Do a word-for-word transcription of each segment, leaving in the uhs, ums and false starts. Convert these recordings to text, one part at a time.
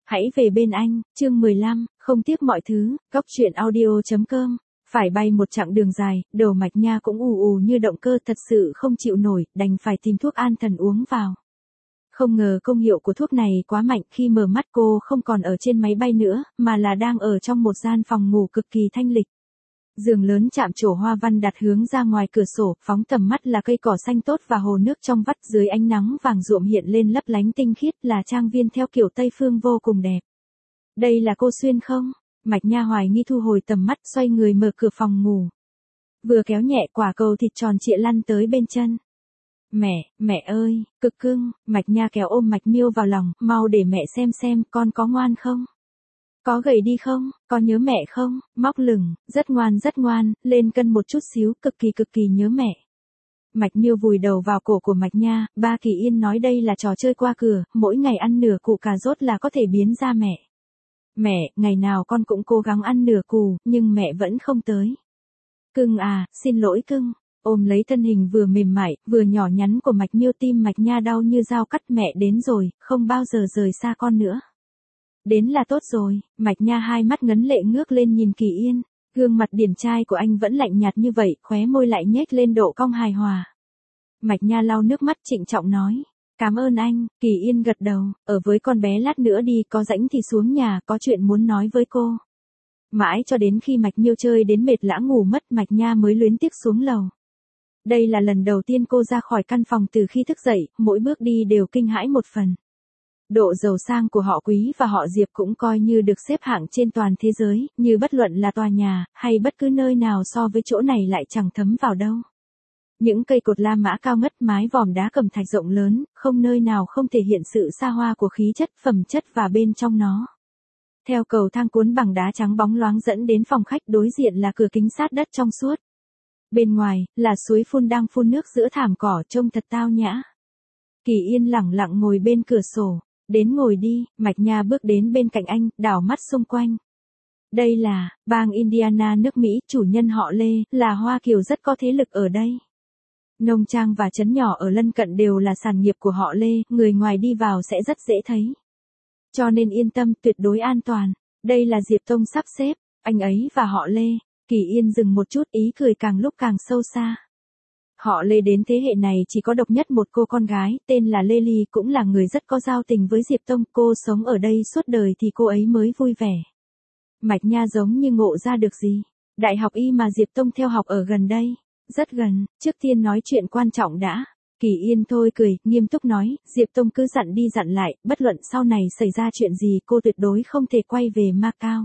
Hãy về bên anh, chương mười lăm, không tiếc mọi thứ, góc truyện audio.com. Phải bay một chặng đường dài, đầu Mạch Nha cũng ù ù như động cơ, thật sự không chịu nổi, đành phải tìm thuốc an thần uống vào. Không ngờ công hiệu của thuốc này quá mạnh, khi mở mắt cô không còn ở trên máy bay nữa, mà là đang ở trong một gian phòng ngủ cực kỳ thanh lịch. Giường lớn chạm trổ hoa văn đặt hướng ra ngoài cửa sổ, phóng tầm mắt là cây cỏ xanh tốt và hồ nước trong vắt, dưới ánh nắng vàng ruộm hiện lên lấp lánh tinh khiết, là trang viên theo kiểu Tây phương vô cùng đẹp. Đây là cô Xuyên không? Mạch Nha hoài nghi thu hồi tầm mắt, xoay người mở cửa phòng ngủ. Vừa kéo nhẹ quả cầu thịt tròn trịa lăn tới bên chân. Mẹ, mẹ ơi, cực cưng. Mạch Nha kéo ôm Mạch Miêu vào lòng, mau để mẹ xem xem con có ngoan không? Có gầy đi không, có nhớ mẹ không? Móc lửng, rất ngoan rất ngoan, lên cân một chút xíu, cực kỳ cực kỳ nhớ mẹ. Mạch Miêu vùi đầu vào cổ của Mạch Nha, ba Kỳ Yên nói đây là trò chơi qua cửa, mỗi ngày ăn nửa củ cà rốt là có thể biến ra mẹ. Mẹ, ngày nào con cũng cố gắng ăn nửa củ, nhưng mẹ vẫn không tới. Cưng à, xin lỗi cưng. Ôm lấy thân hình vừa mềm mại, vừa nhỏ nhắn của Mạch Miêu, tim Mạch Nha đau như dao cắt. Mẹ đến rồi, không bao giờ rời xa con nữa. Đến là tốt rồi. Mạch Nha hai mắt ngấn lệ ngước lên nhìn Kỳ Yên. Gương mặt điển trai của anh vẫn lạnh nhạt như vậy, khóe môi lại nhếch lên độ cong hài hòa. Mạch Nha lau nước mắt trịnh trọng nói. Cảm ơn anh. Kỳ Yên gật đầu. Ở với con bé lát nữa đi, có rảnh thì xuống nhà, có chuyện muốn nói với cô. Mãi cho đến khi Mạch Miêu chơi đến mệt lã ngủ mất, Mạch Nha mới luyến tiếc xuống lầu. Đây là lần đầu tiên cô ra khỏi căn phòng từ khi thức dậy, mỗi bước đi đều kinh hãi một phần. Độ giàu sang của họ Quý và họ Diệp cũng coi như được xếp hạng trên toàn thế giới, như bất luận là tòa nhà, hay bất cứ nơi nào so với chỗ này lại chẳng thấm vào đâu. Những cây cột La Mã cao ngất, mái vòm đá cẩm thạch rộng lớn, không nơi nào không thể hiện sự xa hoa của khí chất, phẩm chất và bên trong nó. Theo cầu thang cuốn bằng đá trắng bóng loáng dẫn đến phòng khách, đối diện là cửa kính sát đất trong suốt. Bên ngoài, là suối phun đang phun nước giữa thảm cỏ, trông thật tao nhã. Kỳ Yên lẳng lặng ngồi bên cửa sổ. Đến ngồi đi. Mạch Nha bước đến bên cạnh anh, đảo mắt xung quanh. Đây là, bang Indiana nước Mỹ, chủ nhân họ Lê, là Hoa Kiều rất có thế lực ở đây. Nông trang và trấn nhỏ ở lân cận đều là sản nghiệp của họ Lê, người ngoài đi vào sẽ rất dễ thấy. Cho nên yên tâm, tuyệt đối an toàn. Đây là Diệp Tông sắp xếp, anh ấy và họ Lê. Kỳ Yên dừng một chút, ý cười càng lúc càng sâu xa. Họ Lê đến thế hệ này chỉ có độc nhất một cô con gái, tên là Lê Ly, cũng là người rất có giao tình với Diệp Tông, cô sống ở đây suốt đời thì cô ấy mới vui vẻ. Mạch Nha giống như ngộ ra được gì. Đại học Y mà Diệp Tông theo học ở gần đây. Rất gần, trước tiên nói chuyện quan trọng đã. Kỳ Yên thôi cười, nghiêm túc nói, Diệp Tông cứ dặn đi dặn lại, bất luận sau này xảy ra chuyện gì cô tuyệt đối không thể quay về Macau.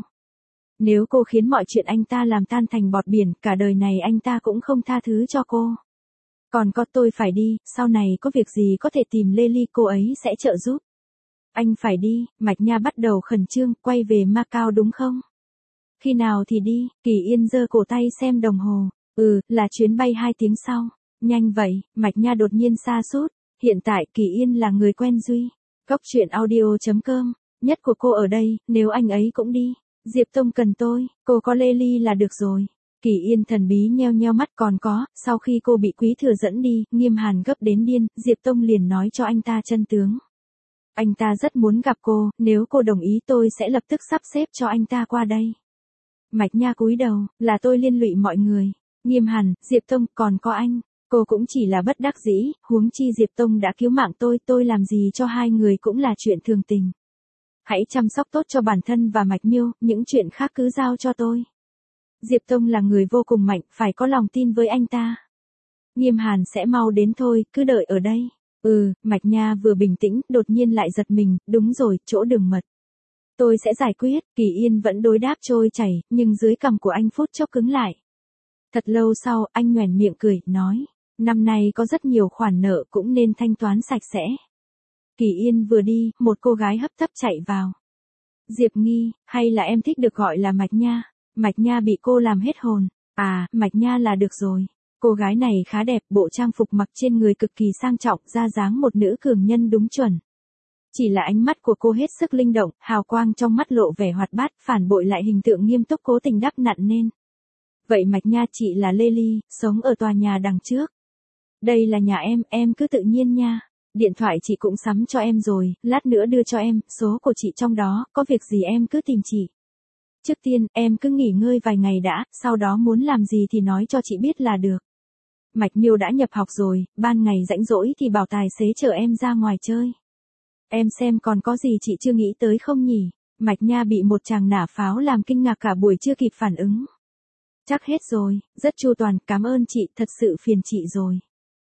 Nếu cô khiến mọi chuyện anh ta làm tan thành bọt biển, cả đời này anh ta cũng không tha thứ cho cô. Còn có tôi phải đi, sau này có việc gì có thể tìm Lê Ly, cô ấy sẽ trợ giúp. Anh phải đi. Mạch Nha bắt đầu khẩn trương, quay về Macau đúng không? Khi nào thì đi? Kỳ Yên giơ cổ tay xem đồng hồ. Ừ, là chuyến bay hai tiếng sau. Nhanh vậy. Mạch Nha đột nhiên sa sút. Hiện tại Kỳ Yên là người quen Duy. Góc truyện audio.com. Nhất của cô ở đây, nếu anh ấy cũng đi. Diệp Tông cần tôi, cô có Lê Ly là được rồi. Kỳ Yên thần bí nheo nheo mắt. Còn có, sau khi cô bị Quý Thừa dẫn đi, Nghiêm Hàn gấp đến điên, Diệp Tông liền nói cho anh ta chân tướng. Anh ta rất muốn gặp cô, nếu cô đồng ý tôi sẽ lập tức sắp xếp cho anh ta qua đây. Mạch Nha cúi đầu, là tôi liên lụy mọi người. Nghiêm Hàn, Diệp Tông, còn có anh. Cô cũng chỉ là bất đắc dĩ, huống chi Diệp Tông đã cứu mạng tôi, tôi làm gì cho hai người cũng là chuyện thường tình. Hãy chăm sóc tốt cho bản thân và Mạch Miêu, những chuyện khác cứ giao cho tôi. Diệp Tông là người vô cùng mạnh, phải có lòng tin với anh ta. Nghiêm Hàn sẽ mau đến thôi, cứ đợi ở đây. Ừ, Mạch Nha vừa bình tĩnh, đột nhiên lại giật mình, đúng rồi, chỗ đường mật. Tôi sẽ giải quyết. Kỳ Yên vẫn đối đáp trôi chảy, nhưng dưới cằm của anh phút chốc cứng lại. Thật lâu sau, anh nhoẻn miệng cười, nói, năm nay có rất nhiều khoản nợ cũng nên thanh toán sạch sẽ. Kỳ Yên vừa đi, một cô gái hấp tấp chạy vào. Diệp Nghi, hay là em thích được gọi là Mạch Nha? Mạch Nha bị cô làm hết hồn. À, Mạch Nha là được rồi. Cô gái này khá đẹp, bộ trang phục mặc trên người cực kỳ sang trọng, ra dáng một nữ cường nhân đúng chuẩn. Chỉ là ánh mắt của cô hết sức linh động, hào quang trong mắt lộ vẻ hoạt bát, phản bội lại hình tượng nghiêm túc cố tình đắp nặn nên. Vậy Mạch Nha chị là Lê Ly, sống ở tòa nhà đằng trước. Đây là nhà em, em cứ tự nhiên nha. Điện thoại chị cũng sắm cho em rồi, lát nữa đưa cho em, số của chị trong đó, có việc gì em cứ tìm chị. Trước tiên, em cứ nghỉ ngơi vài ngày đã, sau đó muốn làm gì thì nói cho chị biết là được. Mạch Miêu đã nhập học rồi, ban ngày rảnh rỗi thì bảo tài xế chở em ra ngoài chơi. Em xem còn có gì chị chưa nghĩ tới không nhỉ? Mạch Nha bị một chàng nã pháo làm kinh ngạc cả buổi chưa kịp phản ứng. Chắc hết rồi, rất chu toàn, cảm ơn chị, thật sự phiền chị rồi.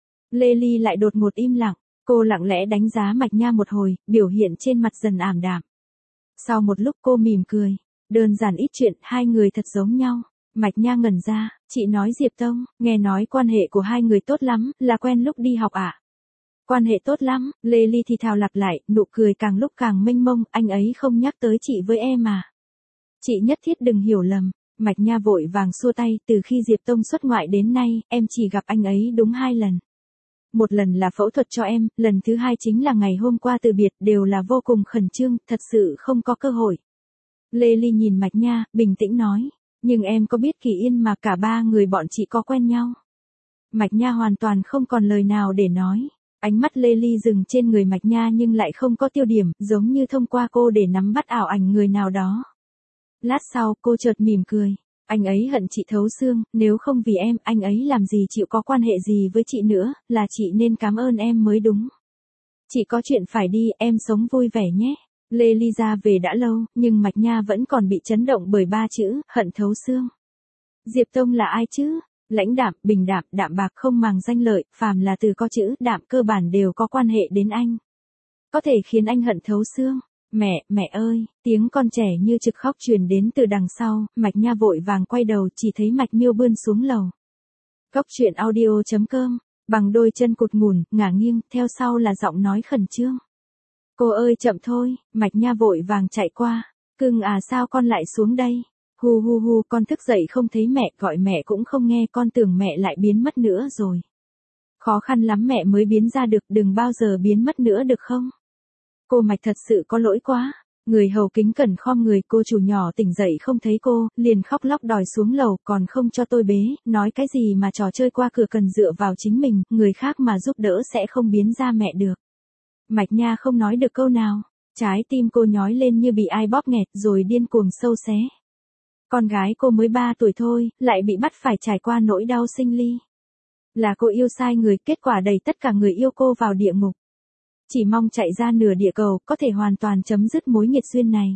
Lê Ly lại đột ngột im lặng, cô lặng lẽ đánh giá Mạch Nha một hồi, biểu hiện trên mặt dần ảm đạm. Sau một lúc cô mỉm cười, đơn giản ít chuyện, hai người thật giống nhau. Mạch Nha ngẩn ra, chị nói Diệp Tông, nghe nói quan hệ của hai người tốt lắm, là quen lúc đi học ạ. À? Quan hệ tốt lắm, Lê Ly thì thào lặp lại, nụ cười càng lúc càng mênh mông, anh ấy không nhắc tới chị với em à. Chị nhất thiết đừng hiểu lầm. Mạch Nha vội vàng xua tay, từ khi Diệp Tông xuất ngoại đến nay, em chỉ gặp anh ấy đúng hai lần. Một lần là phẫu thuật cho em, lần thứ hai chính là ngày hôm qua từ biệt, đều là vô cùng khẩn trương, thật sự không có cơ hội. Lê Ly nhìn Mạch Nha, bình tĩnh nói, nhưng em có biết Kỳ Yên mà cả ba người bọn chị có quen nhau. Mạch Nha hoàn toàn không còn lời nào để nói. Ánh mắt Lê Ly dừng trên người Mạch Nha nhưng lại không có tiêu điểm, giống như thông qua cô để nắm bắt ảo ảnh người nào đó. Lát sau, cô chợt mỉm cười. Anh ấy hận chị thấu xương, nếu không vì em, anh ấy làm gì chịu có quan hệ gì với chị nữa, là chị nên cảm ơn em mới đúng. Chị có chuyện phải đi, em sống vui vẻ nhé. Lê Ly ra về đã lâu, nhưng Mạch Nha vẫn còn bị chấn động bởi ba chữ, hận thấu xương. Diệp Tông là ai chứ? Lãnh đạm, bình đạm, đạm bạc không màng danh lợi, phàm là từ có chữ đạm cơ bản đều có quan hệ đến anh. Có thể khiến anh hận thấu xương. Mẹ, mẹ ơi, tiếng con trẻ như trực khóc truyền đến từ đằng sau, Mạch Nha vội vàng quay đầu chỉ thấy Mạch Miêu bươn xuống lầu. Cốc truyện audio chấm com, bằng đôi chân cụt ngủn, ngả nghiêng, theo sau là giọng nói khẩn trương. Cô ơi chậm thôi, Mạch Nha vội vàng chạy qua. Cưng à sao con lại xuống đây? Hu hu hu, con thức dậy không thấy mẹ, gọi mẹ cũng không nghe, con tưởng mẹ lại biến mất nữa rồi. Khó khăn lắm mẹ mới biến ra được, đừng bao giờ biến mất nữa được không? Cô Mạch thật sự có lỗi quá. Người hầu kính cẩn khom người, cô chủ nhỏ tỉnh dậy không thấy cô, liền khóc lóc đòi xuống lầu, còn không cho tôi bế, nói cái gì mà trò chơi qua cửa cần dựa vào chính mình, người khác mà giúp đỡ sẽ không biến ra mẹ được. Mạch Nha không nói được câu nào, trái tim cô nhói lên như bị ai bóp nghẹt rồi điên cuồng sâu xé. Con gái cô mới ba tuổi thôi, lại bị bắt phải trải qua nỗi đau sinh ly. Là cô yêu sai người, kết quả đẩy tất cả người yêu cô vào địa ngục. Chỉ mong chạy ra nửa địa cầu, có thể hoàn toàn chấm dứt mối nghiệt duyên này.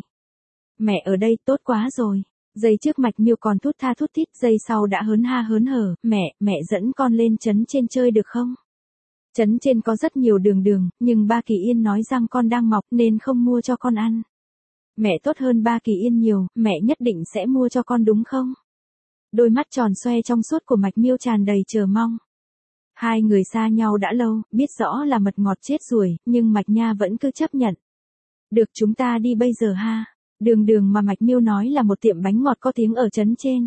Mẹ ở đây, tốt quá rồi. Giây trước Mạch Miêu còn thút tha thút thít, giây sau đã hớn ha hớn hở, mẹ, mẹ dẫn con lên trấn trên chơi được không? Trấn trên có rất nhiều đường đường, nhưng ba Kỳ Yên nói rằng con đang mọc nên không mua cho con ăn. Mẹ tốt hơn ba Kỳ Yên nhiều, mẹ nhất định sẽ mua cho con đúng không? Đôi mắt tròn xoe trong suốt của Mạch Miêu tràn đầy chờ mong. Hai người xa nhau đã lâu, biết rõ là mật ngọt chết ruồi, nhưng Mạch Nha vẫn cứ chấp nhận. Được, chúng ta đi bây giờ ha. Đường đường mà Mạch Miêu nói là một tiệm bánh ngọt có tiếng ở trấn trên.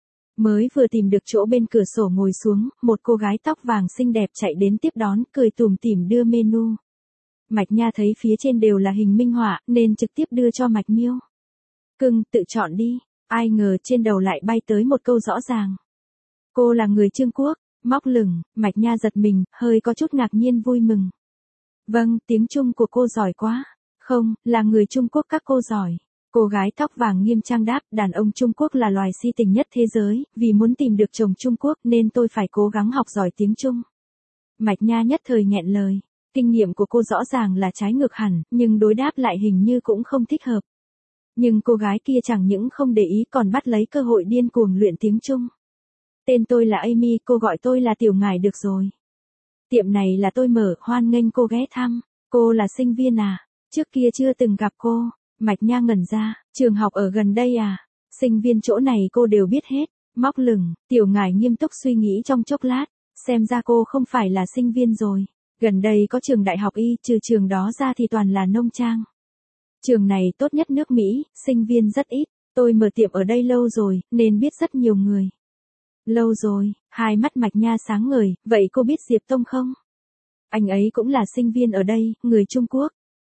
Mới vừa tìm được chỗ bên cửa sổ ngồi xuống, một cô gái tóc vàng xinh đẹp chạy đến tiếp đón, cười tủm tỉm đưa menu. Mạch Nha thấy phía trên đều là hình minh họa, nên trực tiếp đưa cho Mạch Miêu. Cưng, tự chọn đi. Ai ngờ trên đầu lại bay tới một câu rõ ràng. Cô là người Trung Quốc. Móc lửng, Mạch Nha giật mình, hơi có chút ngạc nhiên vui mừng. Vâng, tiếng Trung của cô giỏi quá. Không, là người Trung Quốc các cô giỏi. Cô gái tóc vàng nghiêm trang đáp, đàn ông Trung Quốc là loài si tình nhất thế giới, vì muốn tìm được chồng Trung Quốc nên tôi phải cố gắng học giỏi tiếng Trung. Mạch Nha nhất thời nghẹn lời, kinh nghiệm của cô rõ ràng là trái ngược hẳn, nhưng đối đáp lại hình như cũng không thích hợp. Nhưng cô gái kia chẳng những không để ý còn bắt lấy cơ hội điên cuồng luyện tiếng Trung. Tên tôi là Amy, cô gọi tôi là Tiểu Ngải được rồi. Tiệm này là tôi mở, hoan nghênh cô ghé thăm. Cô là sinh viên à? Trước kia chưa từng gặp cô. Mạch Nha ngẩn ra, trường học ở gần đây à? Sinh viên chỗ này cô đều biết hết. Móc lửng, Tiểu Ngải nghiêm túc suy nghĩ trong chốc lát. Xem ra cô không phải là sinh viên rồi. Gần đây có trường đại học y, trừ trường đó ra thì toàn là nông trang. Trường này tốt nhất nước Mỹ, sinh viên rất ít. Tôi mở tiệm ở đây lâu rồi, nên biết rất nhiều người. Lâu rồi, hai mắt Mạch Nha sáng ngời, vậy cô biết Diệp Tông không? Anh ấy cũng là sinh viên ở đây, người Trung Quốc.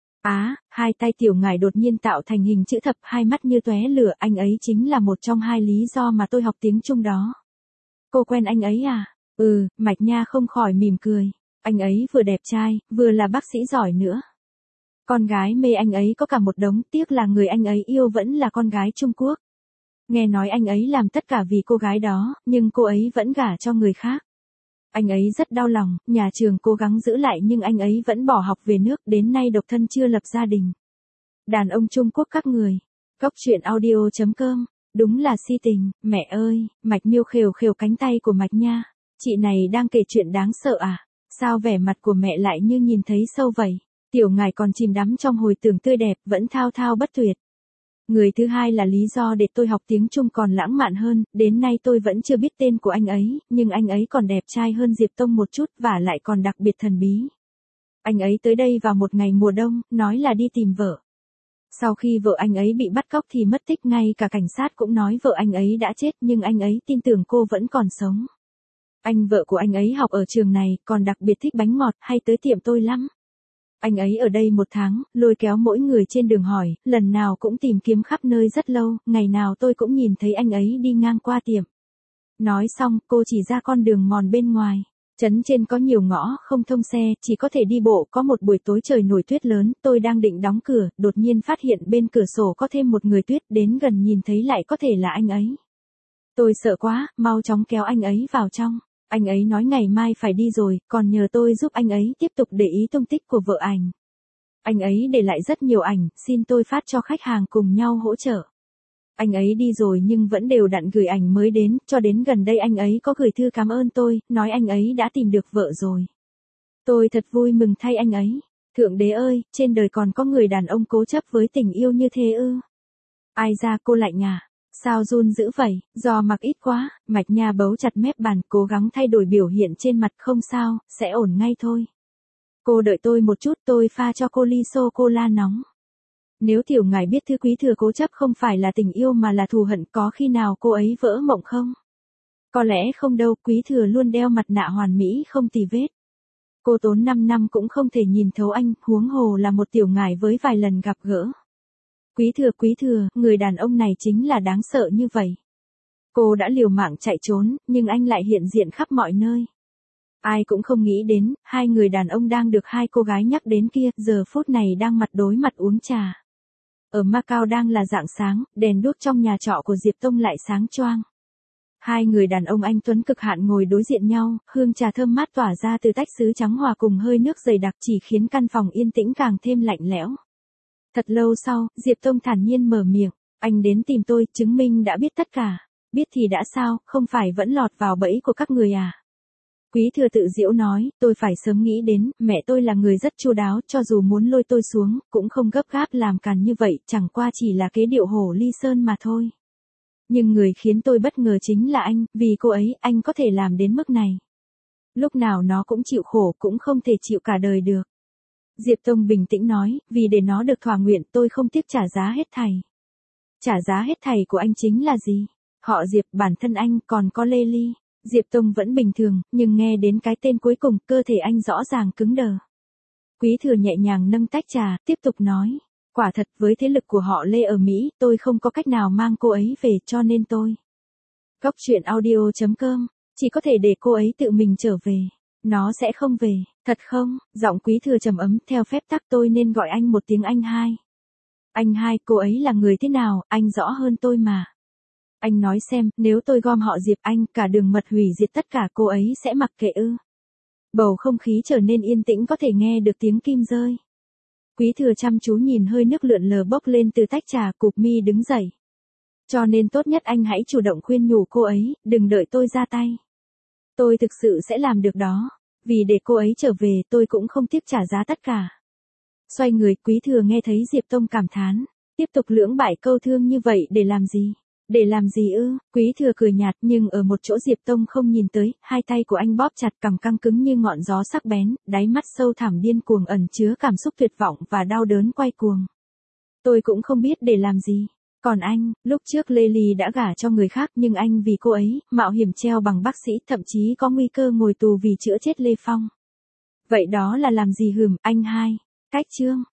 Á, à, hai tay Tiểu Ngải đột nhiên tạo thành hình chữ thập, hai mắt như tóe lửa, anh ấy chính là một trong hai lý do mà tôi học tiếng Trung đó. Cô quen anh ấy à? Ừ, Mạch Nha không khỏi mỉm cười. Anh ấy vừa đẹp trai, vừa là bác sĩ giỏi nữa. Con gái mê anh ấy có cả một đống, tiếc là người anh ấy yêu vẫn là con gái Trung Quốc. Nghe nói anh ấy làm tất cả vì cô gái đó, nhưng cô ấy vẫn gả cho người khác. Anh ấy rất đau lòng, nhà trường cố gắng giữ lại nhưng anh ấy vẫn bỏ học về nước, đến nay độc thân chưa lập gia đình. Đàn ông Trung Quốc các người. Góc truyện audio chấm com. Đúng là si tình, mẹ ơi, Mạch Miêu khều khều cánh tay của Mạch Nha. Chị này đang kể chuyện đáng sợ à? Sao vẻ mặt của mẹ lại như nhìn thấy sâu vậy? Tiểu ngài còn chìm đắm trong hồi tưởng tươi đẹp, vẫn thao thao bất tuyệt. Người thứ hai là lý do để tôi học tiếng Trung còn lãng mạn hơn, đến nay tôi vẫn chưa biết tên của anh ấy, nhưng anh ấy còn đẹp trai hơn Diệp Tông một chút và lại còn đặc biệt thần bí. Anh ấy tới đây vào một ngày mùa đông, nói là đi tìm vợ. Sau khi vợ anh ấy bị bắt cóc thì mất tích, ngay cả cảnh sát cũng nói vợ anh ấy đã chết, nhưng anh ấy tin tưởng cô vẫn còn sống. Anh vợ của anh ấy học ở trường này, còn đặc biệt thích bánh ngọt, hay tới tiệm tôi lắm. Anh ấy ở đây một tháng, lôi kéo mỗi người trên đường hỏi, lần nào cũng tìm kiếm khắp nơi rất lâu, ngày nào tôi cũng nhìn thấy anh ấy đi ngang qua tiệm. Nói xong, cô chỉ ra con đường mòn bên ngoài. Trấn trên có nhiều ngõ, không thông xe, chỉ có thể đi bộ. Có một buổi tối trời nổi tuyết lớn, tôi đang định đóng cửa, đột nhiên phát hiện bên cửa sổ có thêm một người tuyết, đến gần nhìn thấy lại có thể là anh ấy. Tôi sợ quá, mau chóng kéo anh ấy vào trong. Anh ấy nói ngày mai phải đi rồi, còn nhờ tôi giúp anh ấy tiếp tục để ý tung tích của vợ ảnh. Anh ấy để lại rất nhiều ảnh, xin tôi phát cho khách hàng cùng nhau hỗ trợ. Anh ấy đi rồi nhưng vẫn đều đặn gửi ảnh mới đến, cho đến gần đây anh ấy có gửi thư cảm ơn tôi, nói anh ấy đã tìm được vợ rồi. Tôi thật vui mừng thay anh ấy. Thượng đế ơi, trên đời còn có người đàn ông cố chấp với tình yêu như thế ư? Ai ra cô lạnh à? Sao run dữ vậy? Do mặc ít quá. Mạch Nha bấu chặt mép bàn, cố gắng thay đổi biểu hiện trên mặt. Không sao, sẽ ổn ngay thôi. Cô đợi tôi một chút, tôi pha cho cô ly sô-cô-la nóng. Nếu tiểu ngài biết thư quý thừa cố chấp không phải là tình yêu mà là thù hận, có khi nào cô ấy vỡ mộng không? Có lẽ không đâu, quý thừa luôn đeo mặt nạ hoàn mỹ không tì vết. Cô tốn năm năm cũng không thể nhìn thấu anh, huống hồ là một tiểu ngài với vài lần gặp gỡ. Quý thừa quý thừa, người đàn ông này chính là đáng sợ như vậy. Cô đã liều mạng chạy trốn, nhưng anh lại hiện diện khắp mọi nơi. Ai cũng không nghĩ đến, hai người đàn ông đang được hai cô gái nhắc đến kia, giờ phút này đang mặt đối mặt uống trà. Ở Macau đang là rạng sáng, đèn đuốc trong nhà trọ của Diệp Tông lại sáng choang. Hai người đàn ông anh tuấn cực hạn ngồi đối diện nhau, hương trà thơm mát tỏa ra từ tách sứ trắng hòa cùng hơi nước dày đặc chỉ khiến căn phòng yên tĩnh càng thêm lạnh lẽo. Thật lâu sau, Diệp Tông thản nhiên mở miệng, anh đến tìm tôi, chứng minh đã biết tất cả. Biết thì đã sao, không phải vẫn lọt vào bẫy của các người à? Quý thừa tự giễu nói, tôi phải sớm nghĩ đến, mẹ tôi là người rất chu đáo, cho dù muốn lôi tôi xuống, cũng không gấp gáp làm càn như vậy, chẳng qua chỉ là kế điệu hổ ly sơn mà thôi. Nhưng người khiến tôi bất ngờ chính là anh, vì cô ấy, anh có thể làm đến mức này. Lúc nào nó cũng chịu khổ, cũng không thể chịu cả đời được. Diệp Tông bình tĩnh nói, vì để nó được thỏa nguyện tôi không tiếc trả giá hết thảy. Trả giá hết thảy của anh chính là gì? Họ Diệp, bản thân anh, còn có Lê Ly. Diệp Tông vẫn bình thường, nhưng nghe đến cái tên cuối cùng, cơ thể anh rõ ràng cứng đờ. Quý thừa nhẹ nhàng nâng tách trà, tiếp tục nói. Quả thật, với thế lực của họ Lê ở Mỹ, tôi không có cách nào mang cô ấy về, cho nên tôi. Góc truyện audio chấm com, chỉ có thể để cô ấy tự mình trở về. Nó sẽ không về, thật không? Giọng quý thừa trầm ấm, theo phép tắc tôi nên gọi anh một tiếng anh hai. Anh hai, cô ấy là người thế nào, anh rõ hơn tôi mà. Anh nói xem, nếu tôi gom họ Diệp anh, cả đường mật hủy diệt tất cả, cô ấy sẽ mặc kệ ư? Bầu không khí trở nên yên tĩnh, có thể nghe được tiếng kim rơi. Quý thừa chăm chú nhìn hơi nước lượn lờ bốc lên từ tách trà, cụp mi đứng dậy. Cho nên tốt nhất anh hãy chủ động khuyên nhủ cô ấy, đừng đợi tôi ra tay. Tôi thực sự sẽ làm được đó. Vì để cô ấy trở về, tôi cũng không tiếc trả giá tất cả. Xoay người, quý thừa nghe thấy Diệp Tông cảm thán. Tiếp tục lưỡng bại câu thương như vậy để làm gì? Để làm gì ư? Quý thừa cười nhạt, nhưng ở một chỗ Diệp Tông không nhìn tới, hai tay của anh bóp chặt, cằm căng cứng như ngọn gió sắc bén, đáy mắt sâu thẳm điên cuồng ẩn chứa cảm xúc tuyệt vọng và đau đớn quay cuồng. Tôi cũng không biết để làm gì. Còn anh, lúc trước Lê Ly đã gả cho người khác, nhưng anh vì cô ấy, mạo hiểm treo bằng bác sĩ, thậm chí có nguy cơ ngồi tù vì chữa chết Lê Phong. Vậy đó là làm gì hừm, anh hai? Cách chương.